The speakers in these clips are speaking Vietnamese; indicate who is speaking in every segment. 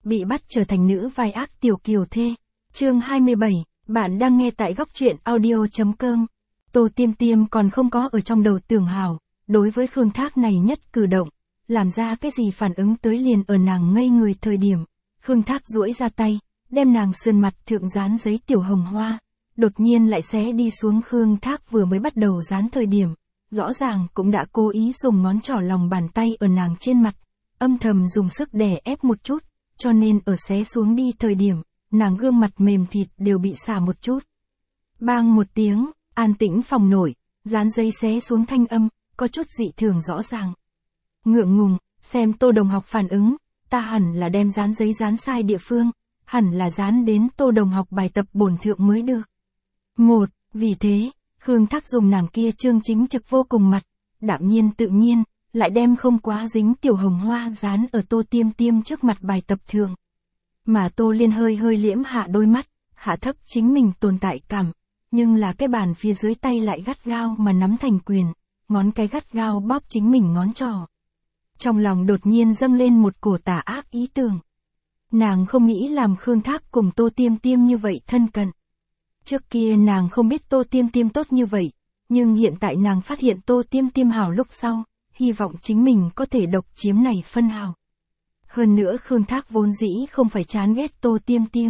Speaker 1: Bị bắt trở thành nữ vai ác tiểu kiều thê. Chương 27, bạn đang nghe tại góc truyện audio.com. Tô Tiêm Tiêm còn không có ở trong đầu Tưởng Hào, đối với Khương Thác này nhất cử động, làm ra cái gì phản ứng tới liền ở nàng ngây người thời điểm. Khương Thác duỗi ra tay, đem nàng sườn mặt thượng dán giấy tiểu hồng hoa, đột nhiên lại xé đi xuống. Khương Thác vừa mới bắt đầu dán thời điểm, rõ ràng cũng đã cố ý dùng ngón trỏ lòng bàn tay ở nàng trên mặt, âm thầm dùng sức đè ép một chút, cho nên ở xé xuống đi thời điểm, nàng gương mặt mềm thịt đều bị xả một chút. Bang một tiếng, an tĩnh phòng nổi, dán giấy xé xuống thanh âm, có chút dị thường rõ ràng. Ngượng ngùng, xem Tô đồng học phản ứng, ta hẳn là đem dán giấy dán sai địa phương, hẳn là dán đến Tô đồng học bài tập bổn thượng mới được. Vì thế, Khương Thác dùng nàng kia trương chính trực vô cùng mặt, đạm nhiên tự nhiên, lại đem không quá dính tiểu hồng hoa dán ở Tô Tiêm Tiêm trước mặt bài tập thượng. Mà Tô Liên hơi liễm hạ đôi mắt, hạ thấp chính mình tồn tại cảm, nhưng là cái bàn phía dưới tay lại gắt gao mà nắm thành quyền, ngón cái gắt gao bóp chính mình ngón trỏ. Trong lòng đột nhiên dâng lên một cổ tà ác ý tưởng. Nàng không nghĩ làm Khương Thác cùng Tô Tiêm Tiêm như vậy thân cận. Trước kia nàng không biết Tô Tiêm Tiêm tốt như vậy, nhưng hiện tại nàng phát hiện Tô Tiêm Tiêm hảo lúc sau, hy vọng chính mình có thể độc chiếm này phân hào. Hơn nữa Khương Thác vốn dĩ không phải chán ghét Tô Tiêm Tiêm.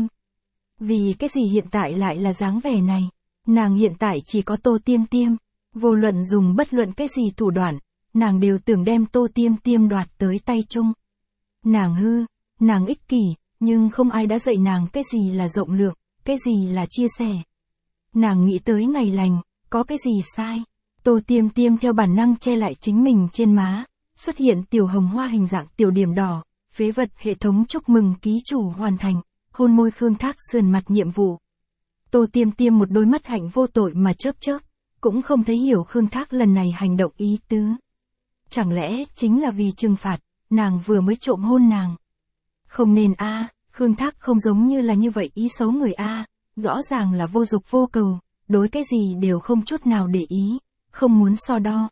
Speaker 1: Vì cái gì hiện tại lại là dáng vẻ này? Nàng hiện tại chỉ có Tô Tiêm Tiêm, vô luận dùng bất luận cái gì thủ đoạn, nàng đều tưởng đem Tô Tiêm Tiêm đoạt tới tay chung. Nàng hư, nàng ích kỷ, nhưng không ai đã dạy nàng cái gì là rộng lượng, cái gì là chia sẻ. Nàng nghĩ tới ngày lành, có cái gì sai? Tô Tiêm Tiêm theo bản năng che lại chính mình trên má, xuất hiện tiểu hồng hoa hình dạng tiểu điểm đỏ, phế vật hệ thống chúc mừng ký chủ hoàn thành, hôn môi Khương Thác sườn mặt nhiệm vụ. Tô Tiêm Tiêm một đôi mắt hạnh vô tội mà chớp, cũng không thấy hiểu Khương Thác lần này hành động ý tứ. Chẳng lẽ chính là vì trừng phạt, nàng vừa mới trộm hôn nàng. Không nên Khương Thác không giống như là như vậy ý xấu người rõ ràng là vô dục vô cầu, đối cái gì đều không chút nào để ý, không muốn so đo.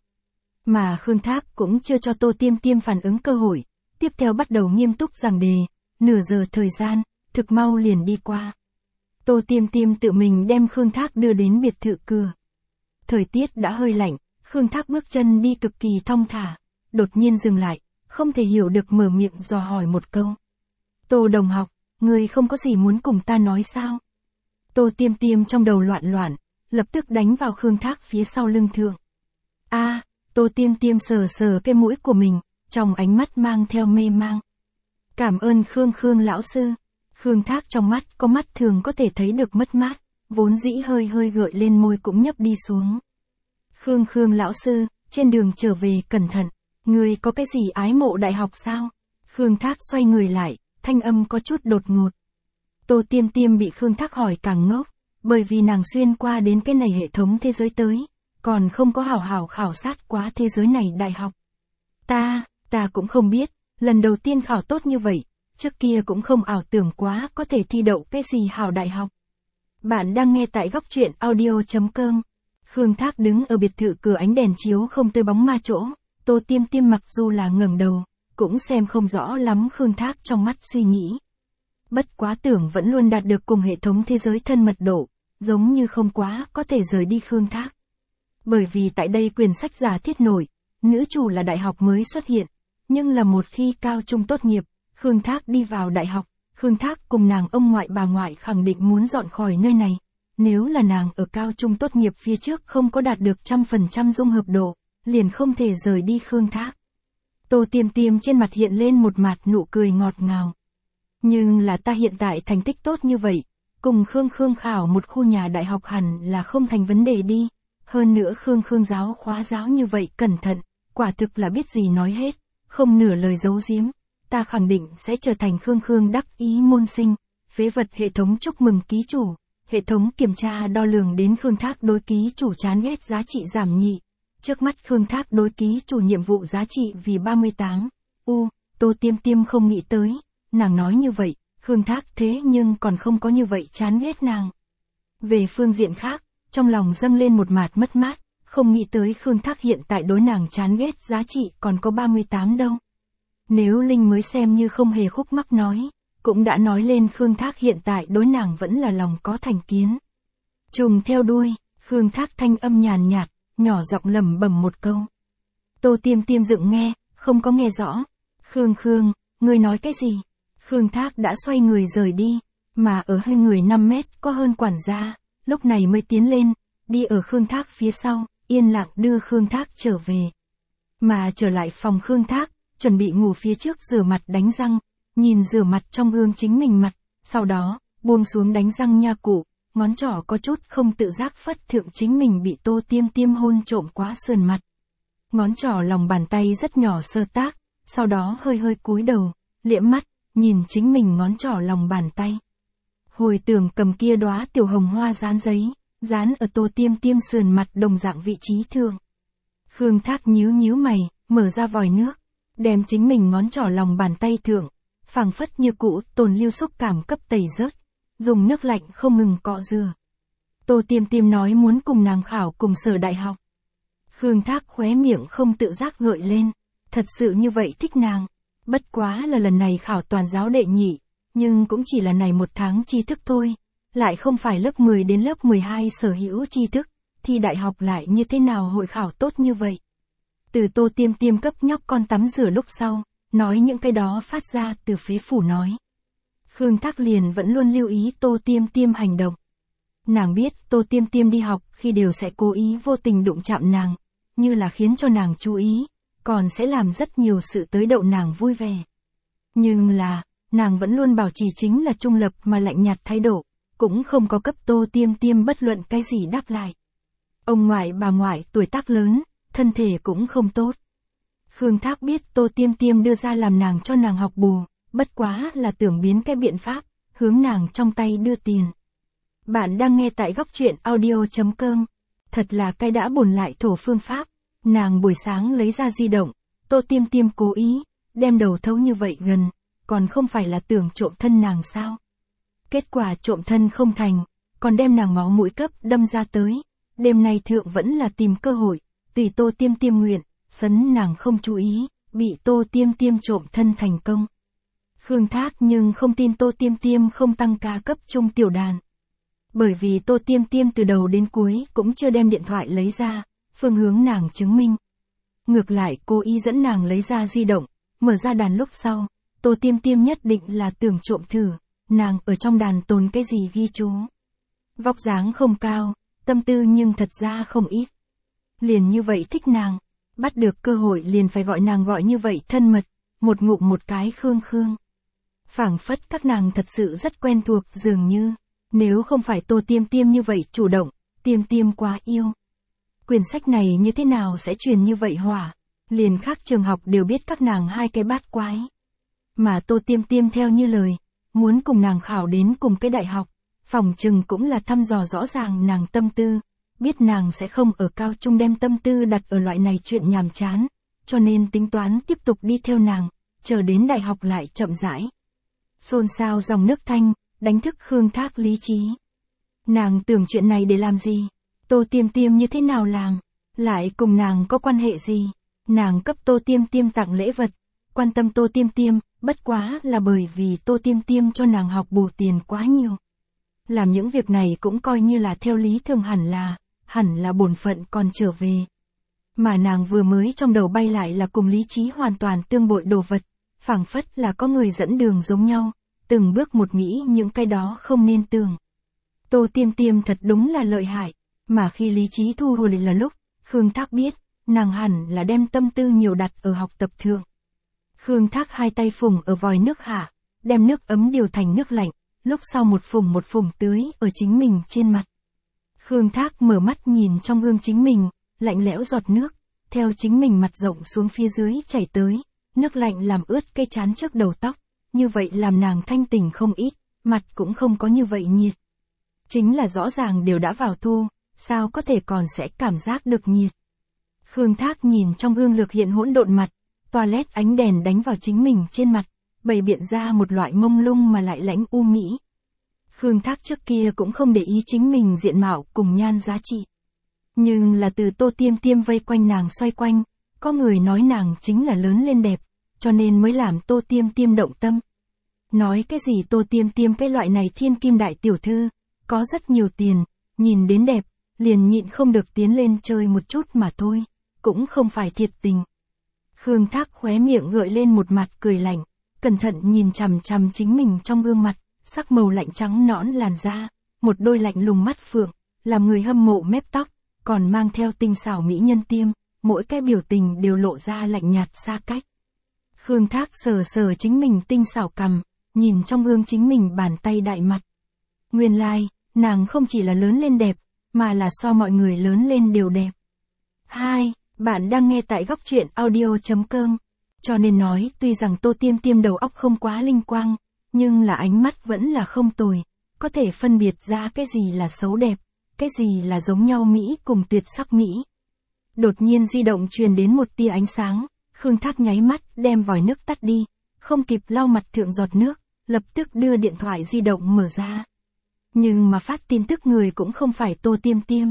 Speaker 1: Mà Khương Thác cũng chưa cho Tô Tiêm Tiêm phản ứng cơ hội, tiếp theo bắt đầu nghiêm túc giảng đề, nửa giờ thời gian, thực mau liền đi qua. Tô Tiêm Tiêm tự mình đem Khương Thác đưa đến biệt thự cửa. Thời tiết đã hơi lạnh, Khương Thác bước chân đi cực kỳ thong thả, đột nhiên dừng lại, không thể hiểu được mở miệng dò hỏi một câu. Tô đồng học, người không có gì muốn cùng ta nói sao? Tô Tiêm Tiêm trong đầu loạn, lập tức đánh vào Khương Thác phía sau lưng thượng. Tô Tiêm Tiêm sờ cái mũi của mình, trong ánh mắt mang theo mê mang. Cảm ơn Khương lão sư. Khương Thác trong mắt có mắt thường có thể thấy được mất mát, vốn dĩ hơi gợi lên môi cũng nhấp đi xuống. Khương lão sư, trên đường trở về cẩn thận, người có cái gì ái mộ đại học sao? Khương Thác xoay người lại, thanh âm có chút đột ngột. Tô Tiêm Tiêm bị Khương Thác hỏi càng ngốc, bởi vì nàng xuyên qua đến cái này hệ thống thế giới tới, còn không có hảo khảo sát quá thế giới này đại học. Ta cũng không biết, lần đầu tiên khảo tốt như vậy, trước kia cũng không ảo tưởng quá có thể thi đậu cái gì hảo đại học. Bạn đang nghe tại góc truyện audio.com. Khương Thác đứng ở biệt thự cửa ánh đèn chiếu không tới bóng ma chỗ, Tô Tiêm Tiêm mặc dù là ngẩng đầu, cũng xem không rõ lắm Khương Thác trong mắt suy nghĩ. Bất quá tưởng vẫn luôn đạt được cùng hệ thống thế giới thân mật độ, giống như không quá có thể rời đi Khương Thác. Bởi vì tại đây quyển sách giả thiết nổi, nữ chủ là đại học mới xuất hiện, nhưng là một khi cao trung tốt nghiệp, Khương Thác đi vào đại học, Khương Thác cùng nàng ông ngoại bà ngoại khẳng định muốn dọn khỏi nơi này. Nếu là nàng ở cao trung tốt nghiệp phía trước không có đạt được 100% dung hợp độ, liền không thể rời đi Khương Thác. Tô Tiêm Tiêm trên mặt hiện lên một mặt nụ cười ngọt ngào. Nhưng là ta hiện tại thành tích tốt như vậy, cùng Khương khảo một khu nhà đại học hẳn là không thành vấn đề đi. Hơn nữa Khương giáo khóa giáo như vậy cẩn thận, quả thực là biết gì nói hết, không nửa lời giấu giếm. Ta khẳng định sẽ trở thành Khương đắc ý môn sinh, phế vật hệ thống chúc mừng ký chủ. Hệ thống kiểm tra đo lường đến Khương Thác đối ký chủ chán ghét giá trị giảm nhị. Trước mắt Khương Thác đối ký chủ nhiệm vụ giá trị vì 38. Tô Tiêm Tiêm không nghĩ tới, nàng nói như vậy, Khương Thác thế nhưng còn không có như vậy chán ghét nàng. Về phương diện khác, trong lòng dâng lên một mạt mất mát, không nghĩ tới Khương Thác hiện tại đối nàng chán ghét giá trị còn có 38 đâu. Nếu Linh mới xem như không hề khúc mắc nói, cũng đã nói lên Khương Thác hiện tại đối nàng vẫn là lòng có thành kiến. Trùng theo đuôi, Khương Thác thanh âm nhàn nhạt, nhỏ giọng lẩm bẩm một câu. Tô Tiêm Tiêm dựng nghe, không có nghe rõ. Khương, ngươi nói cái gì? Khương Thác đã xoay người rời đi, mà ở hai người 5 mét có hơn quản gia, lúc này mới tiến lên, đi ở Khương Thác phía sau, yên lặng đưa Khương Thác trở về. Mà trở lại phòng Khương Thác, chuẩn bị ngủ phía trước rửa mặt đánh răng, nhìn rửa mặt trong gương chính mình mặt, sau đó, buông xuống đánh răng nha cụ, ngón trỏ có chút không tự giác phất thượng chính mình bị Tô Tiêm Tiêm hôn trộm quá sườn mặt. Ngón trỏ lòng bàn tay rất nhỏ sơ tác, sau đó hơi cúi đầu, liễm mắt, nhìn chính mình ngón trỏ lòng bàn tay. Hồi tưởng cầm kia đóa tiểu hồng hoa dán giấy, dán ở Tô Tiêm Tiêm sườn mặt đồng dạng vị trí thường. Khương Thác nhíu mày, mở ra vòi nước, đem chính mình ngón trỏ lòng bàn tay thượng, phảng phất như cũ tồn lưu xúc cảm cấp tẩy rớt, dùng nước lạnh không ngừng cọ rửa. Tô Tiêm Tiêm nói muốn cùng nàng khảo cùng sở đại học. Khương Thác khóe miệng không tự giác gợi lên, thật sự như vậy thích nàng. Bất quá là lần này khảo toàn giáo đệ nhị, nhưng cũng chỉ là này 1 tháng tri thức thôi, lại không phải lớp 10 đến lớp 12 sở hữu tri thức, thì đại học lại như thế nào hội khảo tốt như vậy. Từ Tô Tiêm Tiêm cấp nhóc con tắm rửa lúc sau, nói những cái đó phát ra từ phế phủ nói. Khương Thác liền vẫn luôn lưu ý Tô Tiêm Tiêm hành động. Nàng biết Tô Tiêm Tiêm đi học khi đều sẽ cố ý vô tình đụng chạm nàng, như là khiến cho nàng chú ý, còn sẽ làm rất nhiều sự tới đậu nàng vui vẻ. Nhưng là, nàng vẫn luôn bảo trì chính là trung lập mà lạnh nhạt thái độ, cũng không có cấp Tô Tiêm Tiêm bất luận cái gì đáp lại. Ông ngoại bà ngoại tuổi tác lớn, thân thể cũng không tốt. Khương Thác biết Tô Tiêm Tiêm đưa ra làm nàng cho nàng học bù, bất quá là tưởng biến cái biện pháp, hướng nàng trong tay đưa tiền. Bạn đang nghe tại góc truyện audio.com. Thật là cái đã buồn lại thổ phương pháp. Nàng buổi sáng lấy ra di động, Tô Tiêm Tiêm cố ý, đem đầu thấu như vậy gần, còn không phải là tưởng trộm thân nàng sao. Kết quả trộm thân không thành, còn đem nàng máu mũi cấp đâm ra tới. Đêm nay thượng vẫn là tìm cơ hội, tùy Tô Tiêm Tiêm nguyện, sấn nàng không chú ý, bị Tô Tiêm Tiêm trộm thân thành công. Khương Thác nhưng không tin Tô Tiêm Tiêm không tăng ca cấp trung tiểu đàn. Bởi vì Tô Tiêm Tiêm từ đầu đến cuối cũng chưa đem điện thoại lấy ra, phương hướng nàng chứng minh. Ngược lại cô ý dẫn nàng lấy ra di động, mở ra đàn lúc sau, Tô Tiêm Tiêm nhất định là tưởng trộm thử, nàng ở trong đàn tồn cái gì ghi chú. Vóc dáng không cao, tâm tư nhưng thật ra không ít. Liền như vậy thích nàng, bắt được cơ hội liền phải gọi nàng gọi như vậy thân mật, một ngụm một cái Khương. Phảng phất các nàng thật sự rất quen thuộc dường như, nếu không phải Tô Tiêm Tiêm như vậy chủ động, Tiêm Tiêm quá yêu. Quyển sách này như thế nào sẽ truyền như vậy hỏa, liền khác trường học đều biết các nàng hai cái bát quái. Mà Tô Tiêm Tiêm theo như lời, muốn cùng nàng khảo đến cùng cái đại học, phòng trừng cũng là thăm dò rõ ràng nàng tâm tư, biết nàng sẽ không ở cao trung đem tâm tư đặt ở loại này chuyện nhàm chán, cho nên tính toán tiếp tục đi theo nàng, chờ đến đại học lại chậm rãi. Xôn xao dòng nước thanh, đánh thức Khương Thác lý trí. Nàng tưởng chuyện này để làm gì? Tô Tiêm Tiêm như thế nào làm? Lại cùng nàng có quan hệ gì? Nàng cấp Tô Tiêm Tiêm tặng lễ vật, quan tâm Tô Tiêm Tiêm, bất quá là bởi vì Tô Tiêm Tiêm cho nàng học bù tiền quá nhiều. Làm những việc này cũng coi như là theo lý thường hẳn là bổn phận còn trở về. Mà nàng vừa mới trong đầu bay lại là cùng lý trí hoàn toàn tương bội đồ vật, phảng phất là có người dẫn đường giống nhau, từng bước một nghĩ những cái đó không nên tưởng. Tô Tiêm Tiêm thật đúng là lợi hại, mà khi lý trí thu hồi là lúc, Khương Thác biết, nàng hẳn là đem tâm tư nhiều đặt ở học tập thượng. Khương Thác hai tay phùng ở vòi nước hạ, đem nước ấm điều thành nước lạnh, lúc sau một phùng tưới ở chính mình trên mặt. Khương Thác mở mắt nhìn trong gương chính mình, lạnh lẽo giọt nước, theo chính mình mặt rộng xuống phía dưới chảy tới, nước lạnh làm ướt cây trán trước đầu tóc, như vậy làm nàng thanh tỉnh không ít, mặt cũng không có như vậy nhiệt. Chính là rõ ràng đều đã vào thu, sao có thể còn sẽ cảm giác được nhiệt. Khương Thác nhìn trong gương lược hiện hỗn độn mặt, toilet ánh đèn đánh vào chính mình trên mặt, bày biện ra một loại mông lung mà lại lãnh u mỹ. Khương Thác trước kia cũng không để ý chính mình diện mạo cùng nhan giá trị. Nhưng là từ Tô Tiêm Tiêm vây quanh nàng xoay quanh, có người nói nàng chính là lớn lên đẹp, cho nên mới làm Tô Tiêm Tiêm động tâm. Nói cái gì Tô Tiêm Tiêm cái loại này thiên kim đại tiểu thư, có rất nhiều tiền, nhìn đến đẹp, liền nhịn không được tiến lên chơi một chút mà thôi, cũng không phải thiệt tình. Khương Thác khóe miệng gợi lên một mặt cười lạnh, cẩn thận nhìn chằm chằm chính mình trong gương mặt, sắc màu lạnh trắng nõn làn da, một đôi lạnh lùng mắt phượng, làm người hâm mộ mép tóc, còn mang theo tinh xảo mỹ nhân tiêm, mỗi cái biểu tình đều lộ ra lạnh nhạt xa cách. Khương Thác sờ sờ chính mình tinh xảo cằm, nhìn trong gương chính mình bàn tay đại mặt. Nguyên lai, nàng không chỉ là lớn lên đẹp, mà là so mọi người lớn lên đều đẹp. Bạn đang nghe tại góc truyện audio.com. Cho nên nói tuy rằng Tô Tiêm Tiêm đầu óc không quá linh quang, nhưng là ánh mắt vẫn là không tồi, có thể phân biệt ra cái gì là xấu đẹp, cái gì là giống nhau mỹ cùng tuyệt sắc mỹ. Đột nhiên di động truyền đến một tia ánh sáng, Khương Thác nháy mắt đem vòi nước tắt đi, không kịp lau mặt thượng giọt nước, lập tức đưa điện thoại di động mở ra. Nhưng mà phát tin tức người cũng không phải Tô Tiêm Tiêm,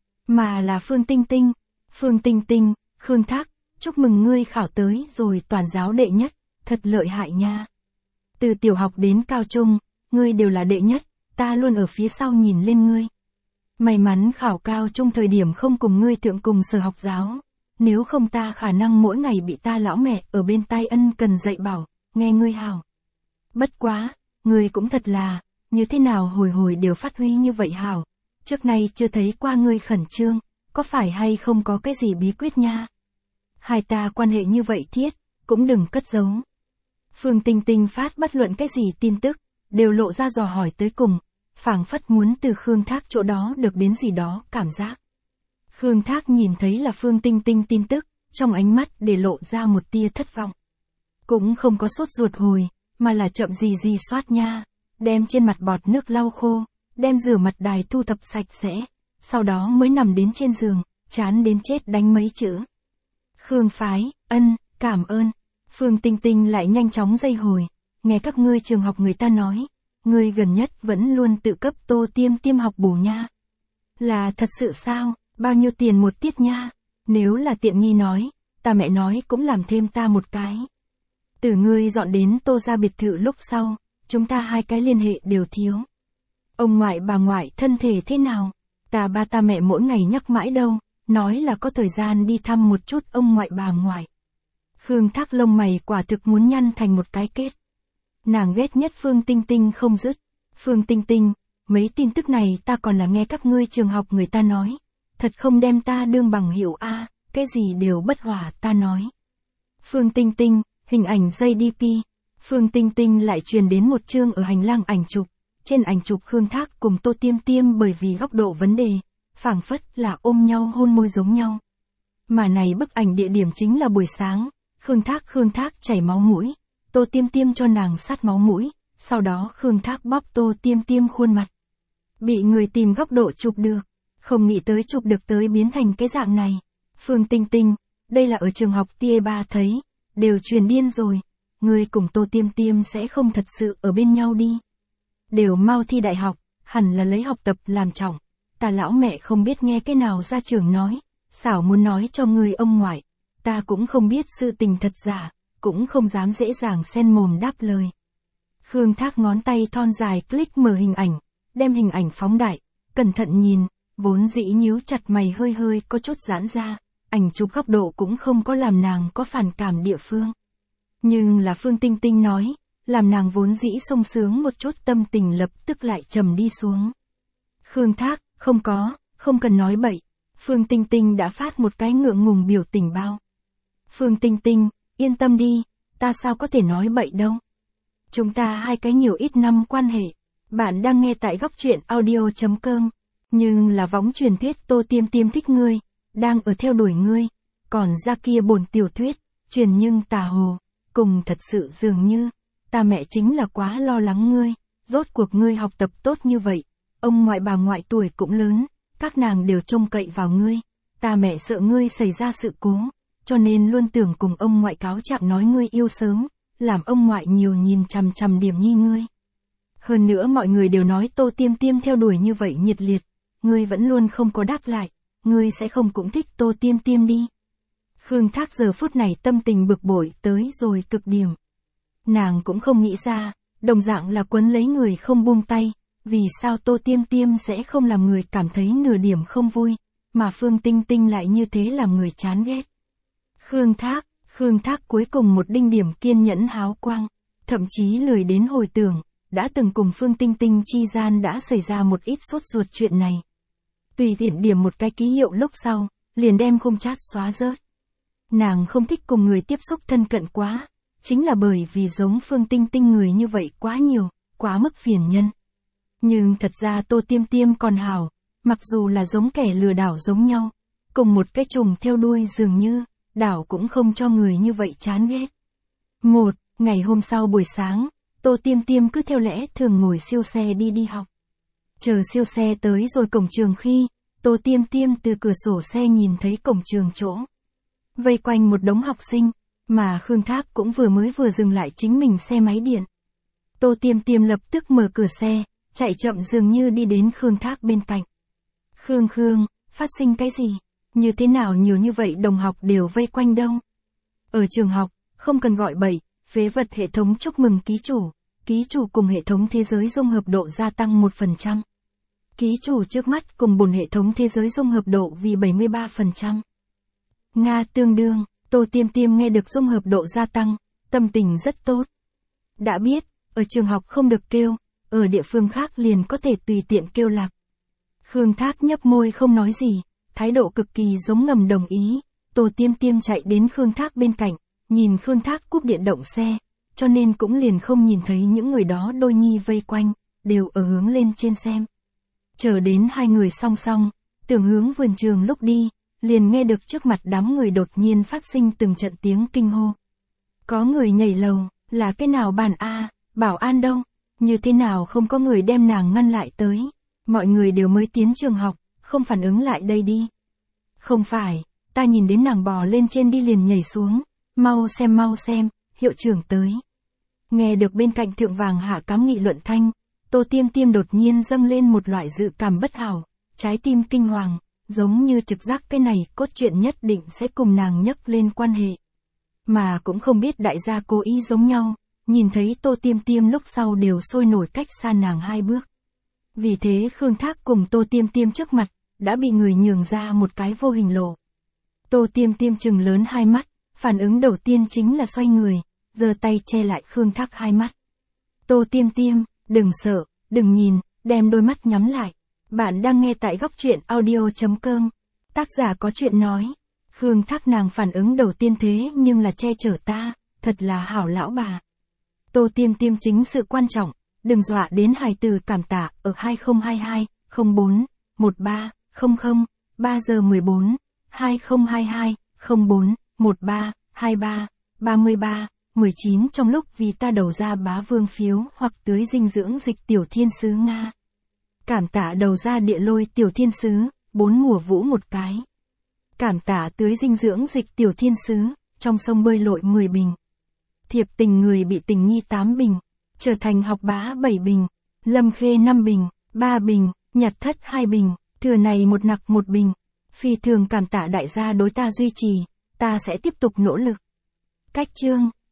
Speaker 1: mà là Phương Tinh Tinh. Phương Tinh Tinh, Khương Thác, chúc mừng ngươi khảo tới rồi toàn giáo đệ nhất, thật lợi hại nha. Từ tiểu học đến cao trung, ngươi đều là đệ nhất, ta luôn ở phía sau nhìn lên ngươi. May mắn khảo cao trung thời điểm không cùng ngươi thượng cùng sở học giáo, nếu không ta khả năng mỗi ngày bị ta lão mẹ ở bên tai ân cần dạy bảo, nghe ngươi hào. Bất quá, ngươi cũng thật là, như thế nào hồi hồi đều phát huy như vậy hào, trước nay chưa thấy qua ngươi khẩn trương, có phải hay không có cái gì bí quyết nha. Hai ta quan hệ như vậy thiết, cũng đừng cất giấu. Phương Tinh Tinh phát bất luận cái gì tin tức, đều lộ ra dò hỏi tới cùng, phảng phất muốn từ Khương Thác chỗ đó được đến gì đó cảm giác. Khương Thác nhìn thấy là Phương Tinh Tinh tin tức, trong ánh mắt để lộ ra một tia thất vọng. Cũng không có sốt ruột hồi, mà là chậm gì xoát nha, đem trên mặt bọt nước lau khô, đem rửa mặt đài thu thập sạch sẽ, sau đó mới nằm đến trên giường, chán đến chết đánh mấy chữ. Khương phái, cảm ơn. Phương Tinh Tinh lại nhanh chóng dây hồi, nghe các ngươi trường học người ta nói, ngươi gần nhất vẫn luôn tự cấp Tô Tiêm Tiêm học bù nha. Là thật sự sao, bao nhiêu tiền một tiết nha, nếu là tiện nghi nói, ta mẹ nói cũng làm thêm ta một cái. Từ ngươi dọn đến Tô gia biệt thự lúc sau, chúng ta hai cái liên hệ đều thiếu. Ông ngoại bà ngoại thân thể thế nào, ta ba ta mẹ mỗi ngày nhắc mãi đâu, nói là có thời gian đi thăm một chút ông ngoại bà ngoại. Khương Thác lông mày quả thực muốn nhăn thành một cái kết. Nàng ghét nhất Phương Tinh Tinh không dứt. Phương Tinh Tinh, mấy tin tức này ta còn là nghe các ngươi trường học người ta nói. Thật không đem ta đương bằng hữu a, cái gì đều bất hòa ta nói. Phương Tinh Tinh, hình ảnh JDP. Phương Tinh Tinh lại truyền đến một chương ở hành lang ảnh chụp. Trên ảnh chụp Khương Thác cùng Tô Tiêm Tiêm bởi vì góc độ vấn đề, phảng phất là ôm nhau hôn môi giống nhau. Mà này bức ảnh địa điểm chính là buổi sáng. Khương Thác chảy máu mũi, Tô Tiêm Tiêm cho nàng sát máu mũi, sau đó Khương Thác bóp Tô Tiêm Tiêm khuôn mặt. Bị người tìm góc độ chụp được, không nghĩ tới chụp được tới biến thành cái dạng này. Phương Tinh Tinh, đây là ở trường học tia 3 thấy, đều truyền điên rồi, người cùng Tô Tiêm Tiêm sẽ không thật sự ở bên nhau đi. Đều mau thi đại học, hẳn là lấy học tập làm trọng, ta lão mẹ không biết nghe cái nào ra trường nói, xảo muốn nói cho người ông ngoại. Ta cũng không biết sự tình thật giả, cũng không dám dễ dàng xen mồm đáp lời. Khương Thác ngón tay thon dài click mở hình ảnh, đem hình ảnh phóng đại, cẩn thận nhìn, vốn dĩ nhíu chặt mày hơi hơi có chút giãn ra, ảnh chụp góc độ cũng không có làm nàng có phản cảm địa phương. Nhưng là Phương Tinh Tinh nói, làm nàng vốn dĩ sung sướng một chút tâm tình lập tức lại trầm đi xuống. Khương Thác, không cần nói bậy. Phương Tinh Tinh đã phát một cái ngượng ngùng biểu tình bao. Phương Tinh Tinh, yên tâm đi, ta sao có thể nói bậy đâu. Chúng ta hai cái nhiều ít năm quan hệ. Bạn đang nghe tại góc truyện audio.com. Nhưng là võng truyền thuyết Tô Tiêm Tiêm thích ngươi, đang ở theo đuổi ngươi. Còn ra kia bổn tiểu thuyết, truyền nhưng tà hồ, cùng thật sự dường như, ta mẹ chính là quá lo lắng ngươi, rốt cuộc ngươi học tập tốt như vậy. Ông ngoại bà ngoại tuổi cũng lớn, các nàng đều trông cậy vào ngươi. Ta mẹ sợ ngươi xảy ra sự cố. Cho nên luôn tưởng cùng ông ngoại cáo trạng nói ngươi yêu sớm, làm ông ngoại nhiều nhìn chằm chằm điểm nhi ngươi. Hơn nữa mọi người đều nói Tô Tiêm Tiêm theo đuổi như vậy nhiệt liệt, ngươi vẫn luôn không có đáp lại, ngươi sẽ không cũng thích Tô Tiêm Tiêm đi. Khương Thác giờ phút này tâm tình bực bội tới rồi cực điểm. Nàng cũng không nghĩ ra, đồng dạng là quấn lấy người không buông tay, vì sao Tô Tiêm Tiêm sẽ không làm người cảm thấy nửa điểm không vui, mà Phương Tinh Tinh lại như thế làm người chán ghét. Khương Thác cuối cùng một đinh điểm kiên nhẫn háo quang, thậm chí lười đến hồi tưởng, đã từng cùng Phương Tinh Tinh chi gian đã xảy ra một ít sốt ruột chuyện này. Tùy tiện điểm một cái ký hiệu lúc sau, liền đem khung chat xóa rớt. Nàng không thích cùng người tiếp xúc thân cận quá, chính là bởi vì giống Phương Tinh Tinh người như vậy quá nhiều, quá mức phiền nhân. Nhưng thật ra Tô Tiêm Tiêm còn hảo, mặc dù là giống kẻ lừa đảo giống nhau, cùng một cái trùng theo đuôi dường như, đảo cũng không cho người như vậy chán ghét. Ngày hôm sau buổi sáng, Tô Tiêm Tiêm cứ theo lẽ thường ngồi siêu xe đi học. Chờ siêu xe tới rồi cổng trường khi, Tô Tiêm Tiêm từ cửa sổ xe nhìn thấy cổng trường chỗ. Vây quanh một đống học sinh, mà Khương Thác cũng vừa dừng lại chính mình xe máy điện. Tô Tiêm Tiêm lập tức mở cửa xe, chạy chậm dường như đi đến Khương Thác bên cạnh. Khương, phát sinh cái gì? Như thế nào nhiều như vậy đồng học đều vây quanh đâu? Ở trường học, không cần gọi bậy, phế vật hệ thống chúc mừng ký chủ cùng hệ thống thế giới dung hợp độ gia tăng 1%. Ký chủ trước mắt cùng bổn hệ thống thế giới dung hợp độ vì 73%. Nga tương đương, Tô Tiêm Tiêm nghe được dung hợp độ gia tăng, tâm tình rất tốt. Đã biết, ở trường học không được kêu, ở địa phương khác liền có thể tùy tiện kêu lạc. Khương Thác nhấp môi không nói gì, thái độ cực kỳ giống ngầm đồng ý. Tô Tiêm Tiêm chạy đến Khương Thác bên cạnh, nhìn Khương Thác cúp điện động xe, cho nên cũng liền không nhìn thấy những người đó đôi nhi vây quanh, đều ở hướng lên trên xem. Chờ đến hai người song song, tưởng hướng vườn trường lúc đi, liền nghe được trước mặt đám người đột nhiên phát sinh từng trận tiếng kinh hô. Có người nhảy lầu, là cái nào bàn a, bảo an đâu, như thế nào không có người đem nàng ngăn lại tới, mọi người đều mới tiến trường học, không phản ứng lại đây đi. Không phải, ta nhìn đến nàng bò lên trên đi liền nhảy xuống, mau xem, hiệu trưởng tới. Nghe được bên cạnh thượng vàng hạ cám nghị luận thanh, Tô Tiêm Tiêm đột nhiên dâng lên một loại dự cảm bất hảo, trái tim kinh hoàng, giống như trực giác cái này cốt truyện nhất định sẽ cùng nàng nhắc lên quan hệ. Mà cũng không biết đại gia cố ý giống nhau, nhìn thấy Tô Tiêm Tiêm lúc sau đều sôi nổi cách xa nàng 2 bước. Vì thế Khương Thác cùng Tô Tiêm Tiêm trước mặt, đã bị người nhường ra một cái vô hình lộ. Tô Tiêm Tiêm trừng lớn hai mắt, phản ứng đầu tiên chính là xoay người, giơ tay che lại Khương Thác hai mắt. Tô Tiêm Tiêm, đừng sợ, đừng nhìn, đem đôi mắt nhắm lại. Bạn đang nghe tại góc truyện audio.com. Tác giả có chuyện nói. Khương Thác nàng phản ứng đầu tiên thế nhưng là che chở ta, thật là hảo lão bà. Tô Tiêm Tiêm chính sự quan trọng, đừng dọa đến hài từ cảm tạ ở 2022, 04, 13, 00, 3 giờ 14, 2022, 04, 13, 23, 33, 19 trong lúc vì ta đầu ra bá vương phiếu hoặc tưới dinh dưỡng dịch tiểu thiên sứ Nga. Cảm tạ đầu ra địa lôi tiểu thiên sứ, 4 mùa vũ một cái. Cảm tạ tưới dinh dưỡng dịch tiểu thiên sứ, trong sông bơi lội 10 bình. Thiệp tình người bị tình nhi 8 bình, trở thành học bá 7 bình, lâm khê 5 bình, 3 bình, nhặt thất 2 bình, thừa này một nặc 1 bình. Phi thường cảm tạ đại gia đối ta duy trì, ta sẽ tiếp tục nỗ lực. Cách chương